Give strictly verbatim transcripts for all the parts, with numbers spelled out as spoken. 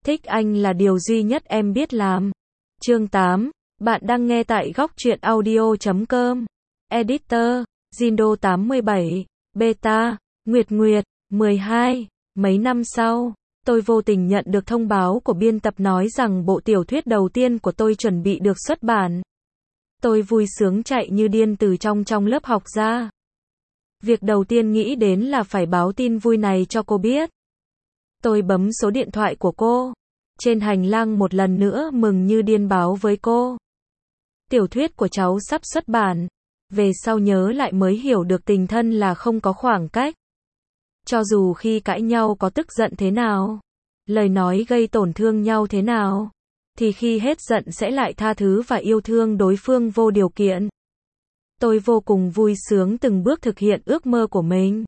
Thích anh là điều duy nhất em biết làm. Chương tám. Bạn đang nghe tại góc truyện audio chấm com. Editor, Jindo tám mươi bảy, Beta, Nguyệt Nguyệt, mười hai. Mấy năm sau, tôi vô tình nhận được thông báo của biên tập nói rằng bộ tiểu thuyết đầu tiên của tôi chuẩn bị được xuất bản. Tôi vui sướng chạy như điên từ trong trong lớp học ra. Việc đầu tiên nghĩ đến là phải báo tin vui này cho cô biết. Tôi bấm số điện thoại của cô. Trên hành lang một lần nữa mừng như điên báo với cô. Tiểu thuyết của cháu sắp xuất bản. Về sau nhớ lại mới hiểu được tình thân là không có khoảng cách. Cho dù khi cãi nhau có tức giận thế nào, lời nói gây tổn thương nhau thế nào, thì khi hết giận sẽ lại tha thứ và yêu thương đối phương vô điều kiện. Tôi vô cùng vui sướng từng bước thực hiện ước mơ của mình.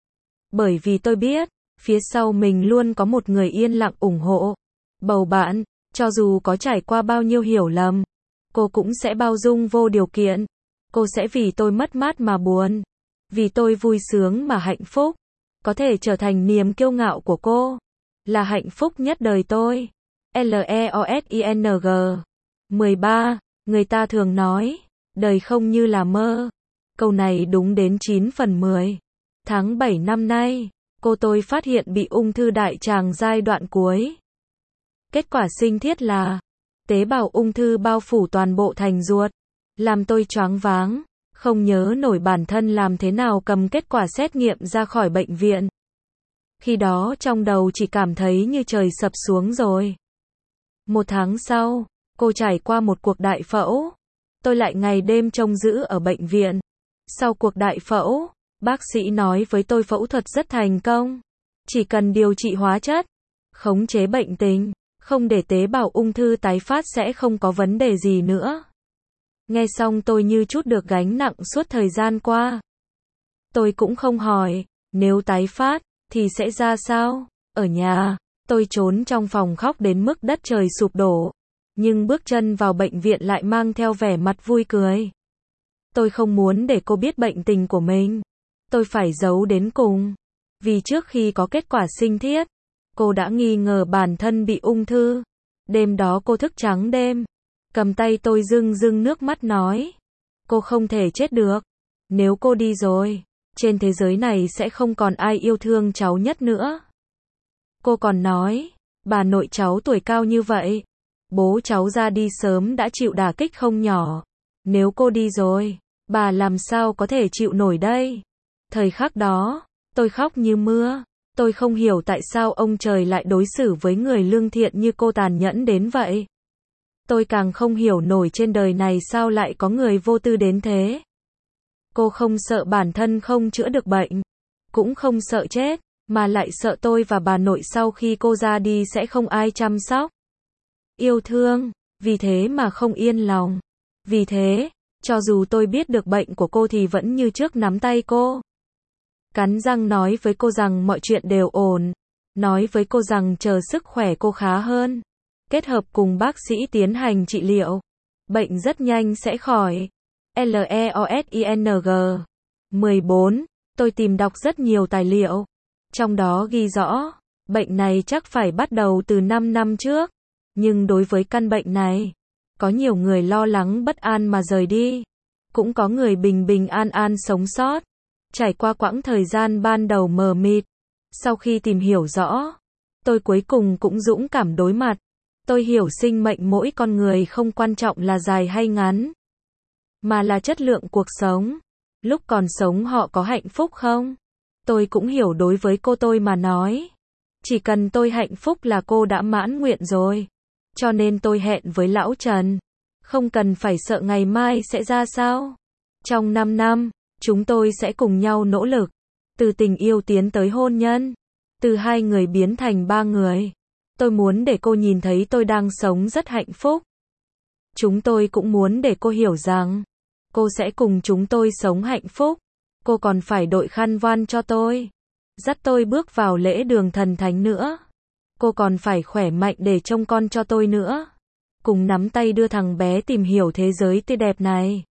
Bởi vì tôi biết, phía sau mình luôn có một người yên lặng ủng hộ, bầu bạn, cho dù có trải qua bao nhiêu hiểu lầm, cô cũng sẽ bao dung vô điều kiện. Cô sẽ vì tôi mất mát mà buồn, vì tôi vui sướng mà hạnh phúc, có thể trở thành niềm kiêu ngạo của cô, là hạnh phúc nhất đời tôi. L E O S I N G. mười ba. Người ta thường nói, đời không như là mơ. Câu này đúng đến chín phần mười. Tháng bảy năm nay, cô tôi phát hiện bị ung thư đại tràng giai đoạn cuối. Kết quả sinh thiết là tế bào ung thư bao phủ toàn bộ thành ruột, làm tôi choáng váng, không nhớ nổi bản thân làm thế nào cầm kết quả xét nghiệm ra khỏi bệnh viện. Khi đó trong đầu chỉ cảm thấy như trời sập xuống rồi. Một tháng sau, cô trải qua một cuộc đại phẫu. Tôi lại ngày đêm trông giữ ở bệnh viện. Sau cuộc đại phẫu, bác sĩ nói với tôi phẫu thuật rất thành công. Chỉ cần điều trị hóa chất, khống chế bệnh tình, không để tế bào ung thư tái phát sẽ không có vấn đề gì nữa. Nghe xong tôi như trút được gánh nặng suốt thời gian qua. Tôi cũng không hỏi, nếu tái phát, thì sẽ ra sao? Ở nhà, tôi trốn trong phòng khóc đến mức đất trời sụp đổ. Nhưng bước chân vào bệnh viện lại mang theo vẻ mặt vui cười. Tôi không muốn để cô biết bệnh tình của mình. Tôi phải giấu đến cùng. Vì trước khi có kết quả sinh thiết, cô đã nghi ngờ bản thân bị ung thư. Đêm đó cô thức trắng đêm. Cầm tay tôi rưng rưng nước mắt nói. Cô không thể chết được. Nếu cô đi rồi, trên thế giới này sẽ không còn ai yêu thương cháu nhất nữa. Cô còn nói, bà nội cháu tuổi cao như vậy. Bố cháu ra đi sớm đã chịu đả kích không nhỏ. Nếu cô đi rồi, bà làm sao có thể chịu nổi đây? Thời khắc đó, tôi khóc như mưa. Tôi không hiểu tại sao ông trời lại đối xử với người lương thiện như cô tàn nhẫn đến vậy. Tôi càng không hiểu nổi trên đời này sao lại có người vô tư đến thế. Cô không sợ bản thân không chữa được bệnh, cũng không sợ chết, mà lại sợ tôi và bà nội sau khi cô ra đi sẽ không ai chăm sóc, yêu thương, vì thế mà không yên lòng. Vì thế, cho dù tôi biết được bệnh của cô thì vẫn như trước nắm tay cô. Cắn răng nói với cô rằng mọi chuyện đều ổn, nói với cô rằng chờ sức khỏe cô khá hơn, kết hợp cùng bác sĩ tiến hành trị liệu, bệnh rất nhanh sẽ khỏi. L E O S I N G. mười bốn. Tôi tìm đọc rất nhiều tài liệu. Trong đó ghi rõ, bệnh này chắc phải bắt đầu từ năm năm trước. Nhưng đối với căn bệnh này, có nhiều người lo lắng bất an mà rời đi. Cũng có người bình bình an an sống sót. Trải qua quãng thời gian ban đầu mờ mịt. Sau khi tìm hiểu rõ, tôi cuối cùng cũng dũng cảm đối mặt. Tôi hiểu sinh mệnh mỗi con người không quan trọng là dài hay ngắn, mà là chất lượng cuộc sống. Lúc còn sống họ có hạnh phúc không? Tôi cũng hiểu đối với cô tôi mà nói. Chỉ cần tôi hạnh phúc là cô đã mãn nguyện rồi. Cho nên tôi hẹn với Lão Trần. Không cần phải sợ ngày mai sẽ ra sao. Trong năm năm, chúng tôi sẽ cùng nhau nỗ lực. Từ tình yêu tiến tới hôn nhân. Từ hai người biến thành ba người. Tôi muốn để cô nhìn thấy tôi đang sống rất hạnh phúc. Chúng tôi cũng muốn để cô hiểu rằng, cô sẽ cùng chúng tôi sống hạnh phúc. Cô còn phải đội khăn voan cho tôi, dắt tôi bước vào lễ đường thần thánh nữa. Cô còn phải khỏe mạnh để trông con cho tôi nữa. Cùng nắm tay đưa thằng bé tìm hiểu thế giới tươi đẹp này.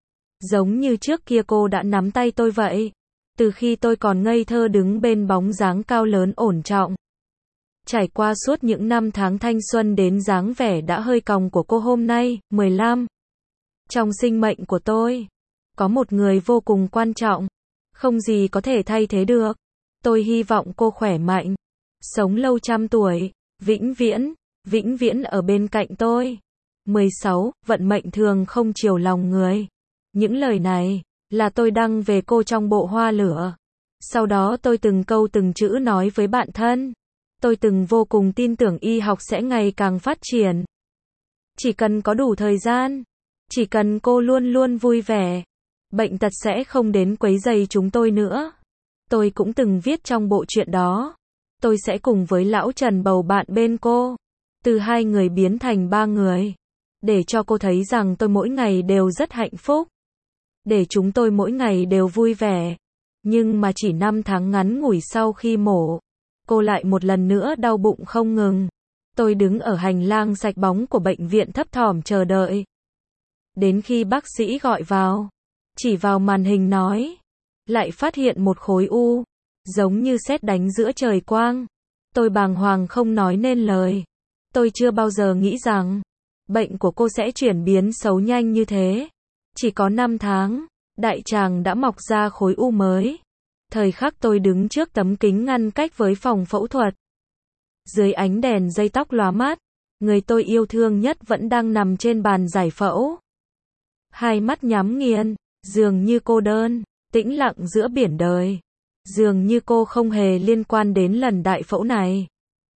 Giống như trước kia cô đã nắm tay tôi vậy. Từ khi tôi còn ngây thơ đứng bên bóng dáng cao lớn ổn trọng. Trải qua suốt những năm tháng thanh xuân đến dáng vẻ đã hơi còng của cô hôm nay, mười lăm. Trong sinh mệnh của tôi, có một người vô cùng quan trọng, không gì có thể thay thế được. Tôi hy vọng cô khỏe mạnh, sống lâu trăm tuổi, vĩnh viễn, vĩnh viễn ở bên cạnh tôi. mười sáu. Vận mệnh thường không chiều lòng người. Những lời này là tôi đăng về cô trong bộ Hoa Lửa. Sau đó tôi từng câu từng chữ nói với bạn thân. Tôi từng vô cùng tin tưởng y học sẽ ngày càng phát triển. Chỉ cần có đủ thời gian, chỉ cần cô luôn luôn vui vẻ, bệnh tật sẽ không đến quấy rầy chúng tôi nữa. Tôi cũng từng viết trong bộ truyện đó, tôi sẽ cùng với lão Trần bầu bạn bên cô, từ hai người biến thành ba người, để cho cô thấy rằng tôi mỗi ngày đều rất hạnh phúc, để chúng tôi mỗi ngày đều vui vẻ. Nhưng mà chỉ năm tháng ngắn ngủi sau khi mổ, cô lại một lần nữa đau bụng không ngừng. Tôi đứng ở hành lang sạch bóng của bệnh viện thấp thỏm chờ đợi. Đến khi bác sĩ gọi vào, chỉ vào màn hình nói, lại phát hiện một khối u, giống như sét đánh giữa trời quang. Tôi bàng hoàng không nói nên lời. Tôi chưa bao giờ nghĩ rằng bệnh của cô sẽ chuyển biến xấu nhanh như thế. Chỉ có năm tháng, đại tràng đã mọc ra khối u mới. Thời khắc tôi đứng trước tấm kính ngăn cách với phòng phẫu thuật. Dưới ánh đèn dây tóc lóa mắt, người tôi yêu thương nhất vẫn đang nằm trên bàn giải phẫu. Hai mắt nhắm nghiền, dường như cô đơn, tĩnh lặng giữa biển đời. Dường như cô không hề liên quan đến lần đại phẫu này.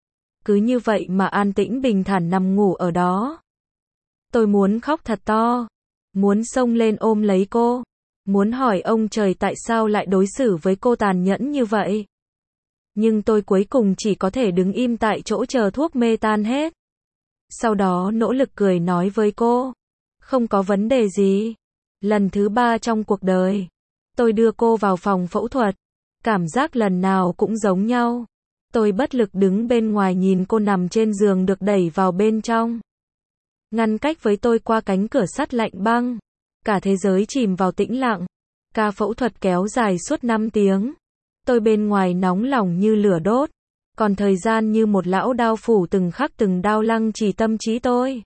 Cứ như vậy mà an tĩnh bình thản nằm ngủ ở đó. Tôi muốn khóc thật to, muốn xông lên ôm lấy cô, muốn hỏi ông trời tại sao lại đối xử với cô tàn nhẫn như vậy. Nhưng tôi cuối cùng chỉ có thể đứng im tại chỗ chờ thuốc mê tan hết. Sau đó nỗ lực cười nói với cô, không có vấn đề gì. Lần thứ ba trong cuộc đời, tôi đưa cô vào phòng phẫu thuật. Cảm giác lần nào cũng giống nhau. Tôi bất lực đứng bên ngoài nhìn cô nằm trên giường được đẩy vào bên trong. Ngăn cách với tôi qua cánh cửa sắt lạnh băng. Cả thế giới chìm vào tĩnh lặng. Ca phẫu thuật kéo dài suốt năm tiếng. Tôi bên ngoài nóng lòng như lửa đốt. Còn thời gian như một lão đao phủ từng khắc từng đao lăng trì tâm trí tôi.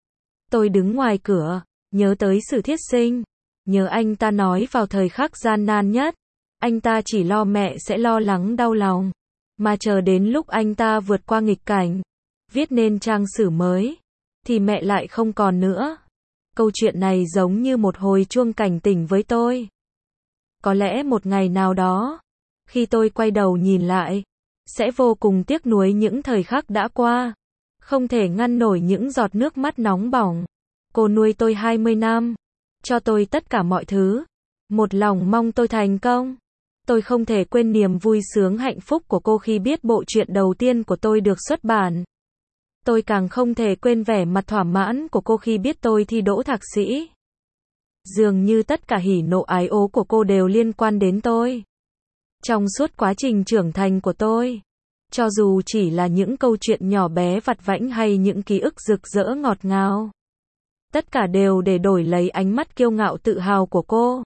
Tôi đứng ngoài cửa, nhớ tới Sử Thiết Sinh. Nhớ anh ta nói vào thời khắc gian nan nhất. Anh ta chỉ lo mẹ sẽ lo lắng đau lòng. Mà chờ đến lúc anh ta vượt qua nghịch cảnh, viết nên trang sử mới, thì mẹ lại không còn nữa. Câu chuyện này giống như một hồi chuông cảnh tỉnh với tôi. Có lẽ một ngày nào đó, khi tôi quay đầu nhìn lại, sẽ vô cùng tiếc nuối những thời khắc đã qua. Không thể ngăn nổi những giọt nước mắt nóng bỏng. Cô nuôi tôi hai mươi năm, cho tôi tất cả mọi thứ. Một lòng mong tôi thành công. Tôi không thể quên niềm vui sướng hạnh phúc của cô khi biết bộ truyện đầu tiên của tôi được xuất bản. Tôi càng không thể quên vẻ mặt thỏa mãn của cô khi biết tôi thi đỗ thạc sĩ. Dường như tất cả hỉ nộ ái ố của cô đều liên quan đến tôi. Trong suốt quá trình trưởng thành của tôi, cho dù chỉ là những câu chuyện nhỏ bé vặt vãnh hay những ký ức rực rỡ ngọt ngào, tất cả đều để đổi lấy ánh mắt kiêu ngạo tự hào của cô.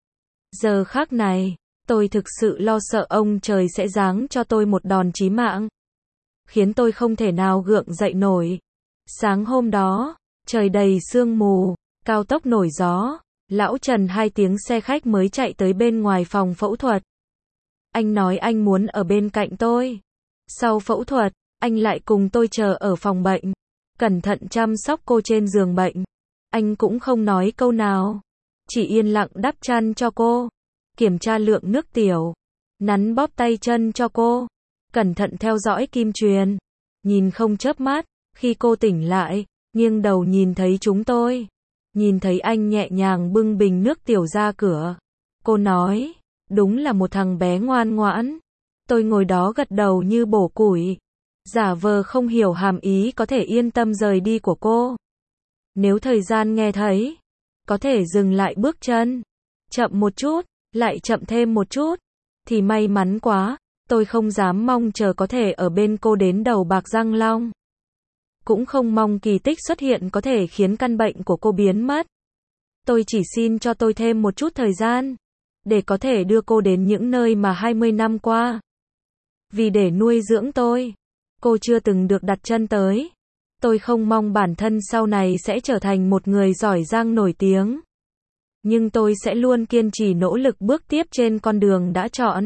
Giờ khắc này, tôi thực sự lo sợ ông trời sẽ giáng cho tôi một đòn chí mạng, khiến tôi không thể nào gượng dậy nổi. Sáng hôm đó, trời đầy sương mù, cao tốc nổi gió, lão Trần hai tiếng xe khách mới chạy tới bên ngoài phòng phẫu thuật. Anh nói anh muốn ở bên cạnh tôi. Sau phẫu thuật, anh lại cùng tôi chờ ở phòng bệnh, cẩn thận chăm sóc cô trên giường bệnh. Anh cũng không nói câu nào, chỉ yên lặng đắp chăn cho cô, kiểm tra lượng nước tiểu, nắn bóp tay chân cho cô, cẩn thận theo dõi kim truyền, nhìn không chớp mắt. Khi cô tỉnh lại, nghiêng đầu nhìn thấy chúng tôi, nhìn thấy anh nhẹ nhàng bưng bình nước tiểu ra cửa. Cô nói, đúng là một thằng bé ngoan ngoãn. Tôi ngồi đó gật đầu như bổ củi, giả vờ không hiểu hàm ý có thể yên tâm rời đi của cô. Nếu thời gian nghe thấy, có thể dừng lại bước chân, chậm một chút, lại chậm thêm một chút, thì may mắn quá. Tôi không dám mong chờ có thể ở bên cô đến đầu bạc răng long. Cũng không mong kỳ tích xuất hiện có thể khiến căn bệnh của cô biến mất. Tôi chỉ xin cho tôi thêm một chút thời gian, để có thể đưa cô đến những nơi mà hai mươi năm qua. Vì để nuôi dưỡng tôi, cô chưa từng được đặt chân tới. Tôi không mong bản thân sau này sẽ trở thành một người giỏi giang nổi tiếng. Nhưng tôi sẽ luôn kiên trì nỗ lực bước tiếp trên con đường đã chọn.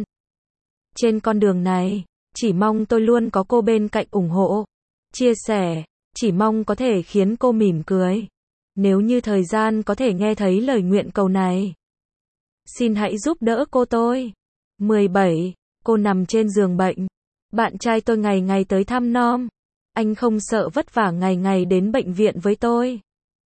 Trên con đường này, chỉ mong tôi luôn có cô bên cạnh ủng hộ, chia sẻ, chỉ mong có thể khiến cô mỉm cười. Nếu như thời gian có thể nghe thấy lời nguyện cầu này, xin hãy giúp đỡ cô tôi. mười bảy. Cô nằm trên giường bệnh. Bạn trai tôi ngày ngày tới thăm nom. Anh không sợ vất vả ngày ngày đến bệnh viện với tôi.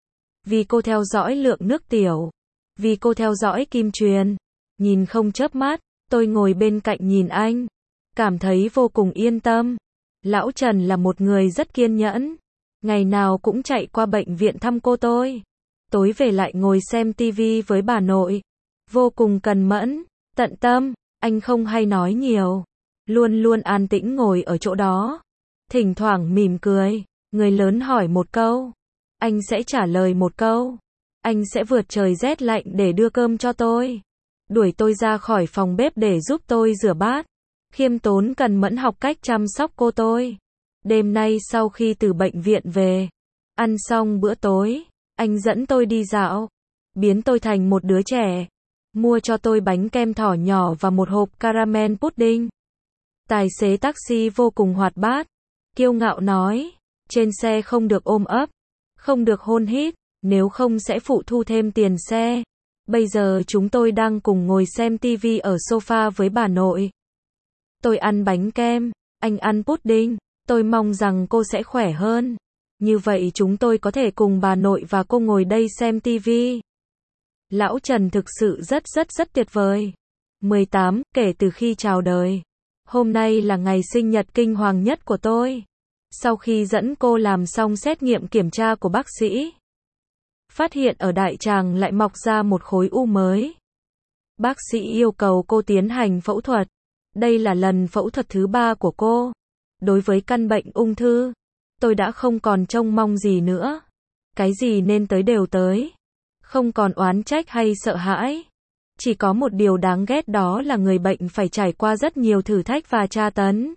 Vì cô theo dõi lượng nước tiểu. Vì cô theo dõi kim truyền. Nhìn không chớp mắt, tôi ngồi bên cạnh nhìn anh. Cảm thấy vô cùng yên tâm. Lão Trần là một người rất kiên nhẫn. Ngày nào cũng chạy qua bệnh viện thăm cô tôi. Tối về lại ngồi xem tivi với bà nội. Vô cùng cần mẫn, tận tâm. Anh không hay nói nhiều. Luôn luôn an tĩnh ngồi ở chỗ đó. Thỉnh thoảng mỉm cười. Người lớn hỏi một câu, anh sẽ trả lời một câu. Anh sẽ vượt trời rét lạnh để đưa cơm cho tôi. Đuổi tôi ra khỏi phòng bếp để giúp tôi rửa bát. Khiêm tốn cần mẫn học cách chăm sóc cô tôi. Đêm nay sau khi từ bệnh viện về, ăn xong bữa tối, anh dẫn tôi đi dạo. Biến tôi thành một đứa trẻ. Mua cho tôi bánh kem thỏ nhỏ và một hộp caramel pudding. Tài xế taxi vô cùng hoạt bát. Kiêu ngạo nói, trên xe không được ôm ấp, không được hôn hít, nếu không sẽ phụ thu thêm tiền xe. Bây giờ chúng tôi đang cùng ngồi xem tivi ở sofa với bà nội. Tôi ăn bánh kem, anh ăn pudding. Tôi mong rằng cô sẽ khỏe hơn. Như vậy chúng tôi có thể cùng bà nội và cô ngồi đây xem tivi. Lão Trần thực sự rất rất rất tuyệt vời. mười tám. Kể từ khi chào đời, hôm nay là ngày sinh nhật kinh hoàng nhất của tôi. Sau khi dẫn cô làm xong xét nghiệm kiểm tra của bác sĩ, phát hiện ở đại tràng lại mọc ra một khối u mới. Bác sĩ yêu cầu cô tiến hành phẫu thuật. Đây là lần phẫu thuật thứ ba của cô. Đối với căn bệnh ung thư, tôi đã không còn trông mong gì nữa. Cái gì nên tới đều tới. Không còn oán trách hay sợ hãi. Chỉ có một điều đáng ghét, đó là người bệnh phải trải qua rất nhiều thử thách và tra tấn.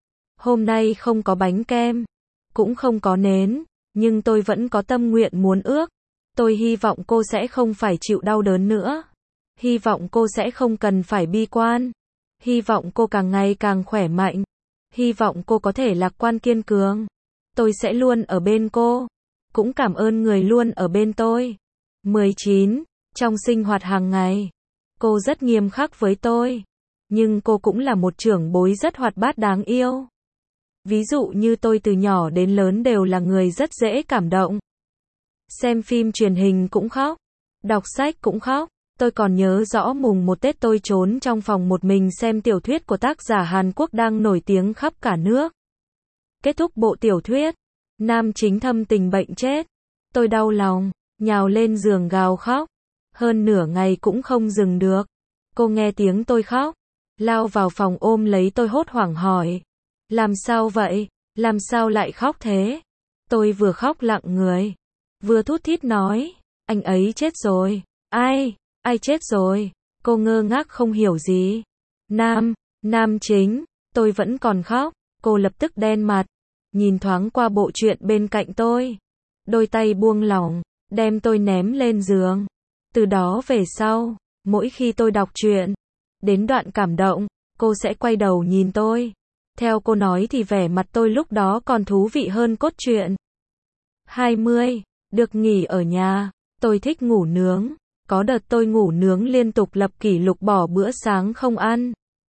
Hôm nay không có bánh kem, cũng không có nến, nhưng tôi vẫn có tâm nguyện muốn ước. Tôi hy vọng cô sẽ không phải chịu đau đớn nữa. Hy vọng cô sẽ không cần phải bi quan. Hy vọng cô càng ngày càng khỏe mạnh. Hy vọng cô có thể lạc quan kiên cường. Tôi sẽ luôn ở bên cô. Cũng cảm ơn người luôn ở bên tôi. mười chín. Trong sinh hoạt hàng ngày, cô rất nghiêm khắc với tôi. Nhưng cô cũng là một trưởng bối rất hoạt bát đáng yêu. Ví dụ như tôi từ nhỏ đến lớn đều là người rất dễ cảm động. Xem phim truyền hình cũng khóc. Đọc sách cũng khóc. Tôi còn nhớ rõ mùng một Tết tôi trốn trong phòng một mình xem tiểu thuyết của tác giả Hàn Quốc đang nổi tiếng khắp cả nước. Kết thúc bộ tiểu thuyết, nam chính thâm tình bệnh chết. Tôi đau lòng, nhào lên giường gào khóc. Hơn nửa ngày cũng không dừng được. Cô nghe tiếng tôi khóc, lao vào phòng ôm lấy tôi hốt hoảng hỏi. Làm sao vậy? Làm sao lại khóc thế? Tôi vừa khóc lặng người, vừa thút thít nói, anh ấy chết rồi. Ai? Ai chết rồi? Cô ngơ ngác không hiểu gì. Nam, nam chính. Tôi vẫn còn khóc. Cô lập tức đen mặt, nhìn thoáng qua bộ truyện bên cạnh tôi. Đôi tay buông lỏng, đem tôi ném lên giường. Từ đó về sau, mỗi khi tôi đọc truyện, đến đoạn cảm động, cô sẽ quay đầu nhìn tôi. Theo cô nói thì vẻ mặt tôi lúc đó còn thú vị hơn cốt truyện. hai mươi. Được nghỉ ở nhà. Tôi thích ngủ nướng. Có đợt tôi ngủ nướng liên tục lập kỷ lục bỏ bữa sáng không ăn.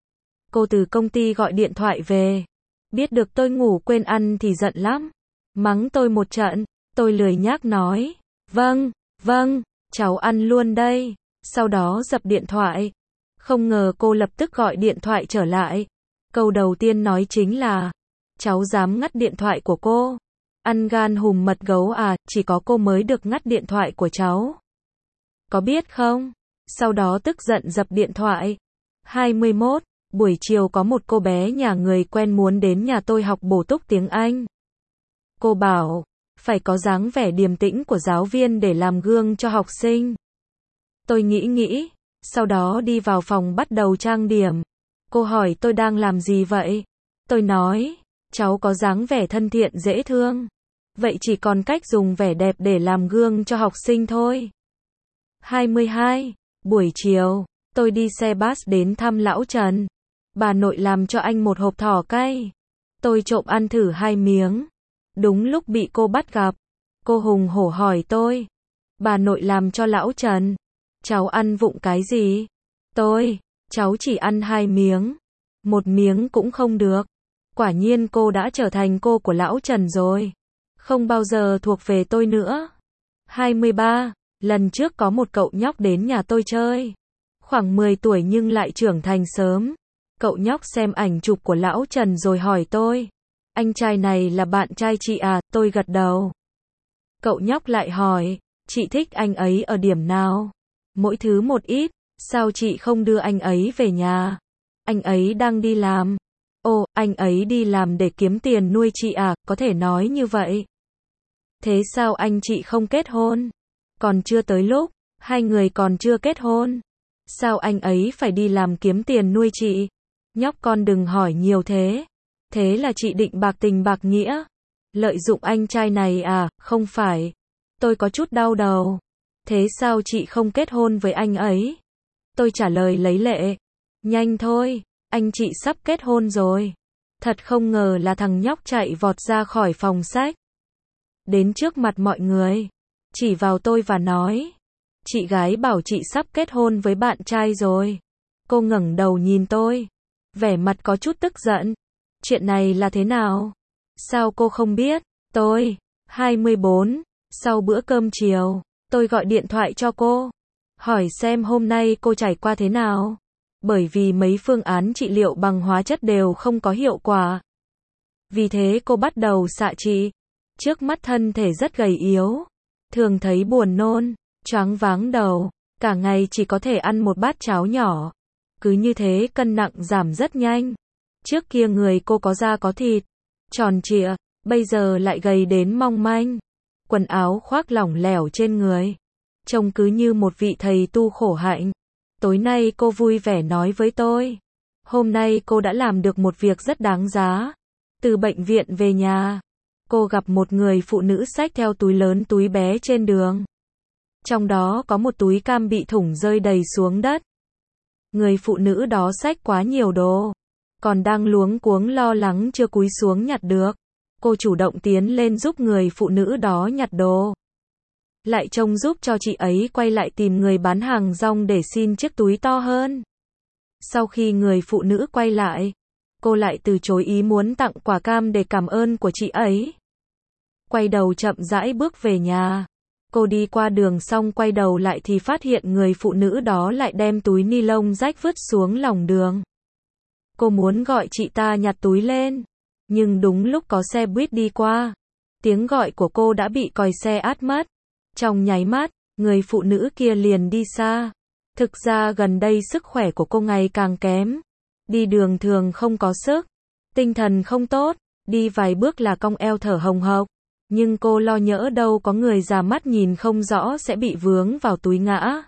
Cô từ công ty gọi điện thoại về. Biết được tôi ngủ quên ăn thì giận lắm. Mắng tôi một trận. Tôi lười nhác nói. Vâng, vâng, cháu ăn luôn đây. Sau đó dập điện thoại. Không ngờ cô lập tức gọi điện thoại trở lại. Câu đầu tiên nói chính là, cháu dám ngắt điện thoại của cô. Ăn gan hùm mật gấu à, chỉ có cô mới được ngắt điện thoại của cháu. Có biết không? Sau đó tức giận dập điện thoại. hai mươi mốt. Buổi chiều có một cô bé nhà người quen muốn đến nhà tôi học bổ túc tiếng Anh. Cô bảo, phải có dáng vẻ điềm tĩnh của giáo viên để làm gương cho học sinh. Tôi nghĩ nghĩ, sau đó đi vào phòng bắt đầu trang điểm. Cô hỏi tôi đang làm gì vậy? Tôi nói, cháu có dáng vẻ thân thiện dễ thương. Vậy chỉ còn cách dùng vẻ đẹp để làm gương cho học sinh thôi. hai mươi hai. Buổi chiều, tôi đi xe bus đến thăm lão Trần. Bà nội làm cho anh một hộp thỏ cay. Tôi trộm ăn thử hai miếng. Đúng lúc bị cô bắt gặp. Cô hùng hổ hỏi tôi. Bà nội làm cho lão Trần. Cháu ăn vụng cái gì? Tôi, cháu chỉ ăn hai miếng. Một miếng cũng không được. Quả nhiên cô đã trở thành cô của lão Trần rồi. Không bao giờ thuộc về tôi nữa. hai mươi ba. Lần trước có một cậu nhóc đến nhà tôi chơi. Khoảng mười tuổi nhưng lại trưởng thành sớm. Cậu nhóc xem ảnh chụp của lão Trần rồi hỏi tôi. Anh trai này là bạn trai chị à? Tôi gật đầu. Cậu nhóc lại hỏi. Chị thích anh ấy ở điểm nào? Mỗi thứ một ít. Sao chị không đưa anh ấy về nhà? Anh ấy đang đi làm. Ồ, anh ấy đi làm để kiếm tiền nuôi chị à? Có thể nói như vậy. Thế sao anh chị không kết hôn? Còn chưa tới lúc. Hai người còn chưa kết hôn. Sao anh ấy phải đi làm kiếm tiền nuôi chị? Nhóc con đừng hỏi nhiều thế. Thế là chị định bạc tình bạc nghĩa. Lợi dụng anh trai này à? Không phải. Tôi có chút đau đầu. Thế sao chị không kết hôn với anh ấy? Tôi trả lời lấy lệ. Nhanh thôi, anh chị sắp kết hôn rồi. Thật không ngờ là thằng nhóc chạy vọt ra khỏi phòng sách. Đến trước mặt mọi người. Chỉ vào tôi và nói. Chị gái bảo chị sắp kết hôn với bạn trai rồi. Cô ngẩng đầu nhìn tôi. Vẻ mặt có chút tức giận. Chuyện này là thế nào? Sao cô không biết? Tôi, hai mươi bốn. Sau bữa cơm chiều, tôi gọi điện thoại cho cô. Hỏi xem hôm nay cô trải qua thế nào. Bởi vì mấy phương án trị liệu bằng hóa chất đều không có hiệu quả. Vì thế cô bắt đầu xạ trị. Trước mắt thân thể rất gầy yếu. Thường thấy buồn nôn, choáng váng đầu. Cả ngày chỉ có thể ăn một bát cháo nhỏ. Cứ như thế cân nặng giảm rất nhanh. Trước kia người cô có da có thịt, tròn trịa, bây giờ lại gầy đến mong manh. Quần áo khoác lỏng lẻo trên người. Trông cứ như một vị thầy tu khổ hạnh. Tối nay cô vui vẻ nói với tôi. Hôm nay cô đã làm được một việc rất đáng giá. Từ bệnh viện về nhà, cô gặp một người phụ nữ xách theo túi lớn túi bé trên đường. Trong đó có một túi cam bị thủng rơi đầy xuống đất. Người phụ nữ đó xách quá nhiều đồ. Còn đang luống cuống lo lắng chưa cúi xuống nhặt được. Cô chủ động tiến lên giúp người phụ nữ đó nhặt đồ. Lại trông giúp cho chị ấy quay lại tìm người bán hàng rong để xin chiếc túi to hơn. Sau khi người phụ nữ quay lại, cô lại từ chối ý muốn tặng quả cam để cảm ơn của chị ấy. Quay đầu chậm rãi bước về nhà. Cô đi qua đường xong quay đầu lại thì phát hiện người phụ nữ đó lại đem túi ni lông rách vứt xuống lòng đường. Cô muốn gọi chị ta nhặt túi lên. Nhưng đúng lúc có xe buýt đi qua. Tiếng gọi của cô đã bị còi xe át mất. Trong nháy mắt, người phụ nữ kia liền đi xa. Thực ra gần đây sức khỏe của cô ngày càng kém. Đi đường thường không có sức. Tinh thần không tốt. Đi vài bước là cong eo thở hồng hộc. Nhưng cô lo nhỡ đâu có người già mắt nhìn không rõ sẽ bị vướng vào túi ngã.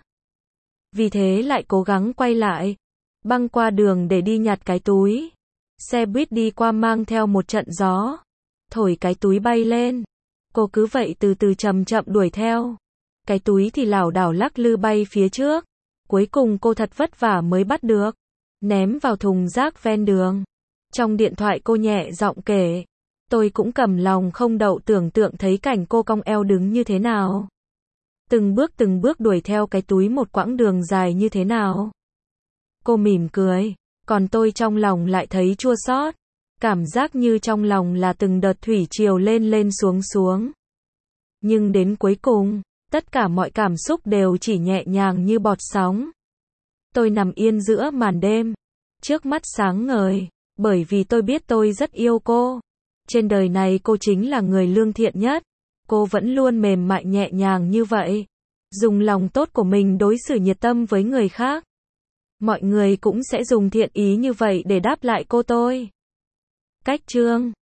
Vì thế lại cố gắng quay lại. Băng qua đường để đi nhặt cái túi. Xe buýt đi qua mang theo một trận gió. Thổi cái túi bay lên. Cô cứ vậy từ từ chậm chậm đuổi theo. Cái túi thì lảo đảo lắc lư bay phía trước. Cuối cùng cô thật vất vả mới bắt được. Ném vào thùng rác ven đường. Trong điện thoại cô nhẹ giọng kể. Tôi cũng cầm lòng không đậu tưởng tượng thấy cảnh cô cong eo đứng như thế nào. Từng bước từng bước đuổi theo cái túi một quãng đường dài như thế nào. Cô mỉm cười. Còn tôi trong lòng lại thấy chua xót. Cảm giác như trong lòng là từng đợt thủy triều lên lên xuống xuống. Nhưng đến cuối cùng, tất cả mọi cảm xúc đều chỉ nhẹ nhàng như bọt sóng. Tôi nằm yên giữa màn đêm. Trước mắt sáng ngời. Bởi vì tôi biết tôi rất yêu cô. Trên đời này cô chính là người lương thiện nhất. Cô vẫn luôn mềm mại nhẹ nhàng như vậy. Dùng lòng tốt của mình đối xử nhiệt tâm với người khác. Mọi người cũng sẽ dùng thiện ý như vậy để đáp lại cô tôi. Cách chương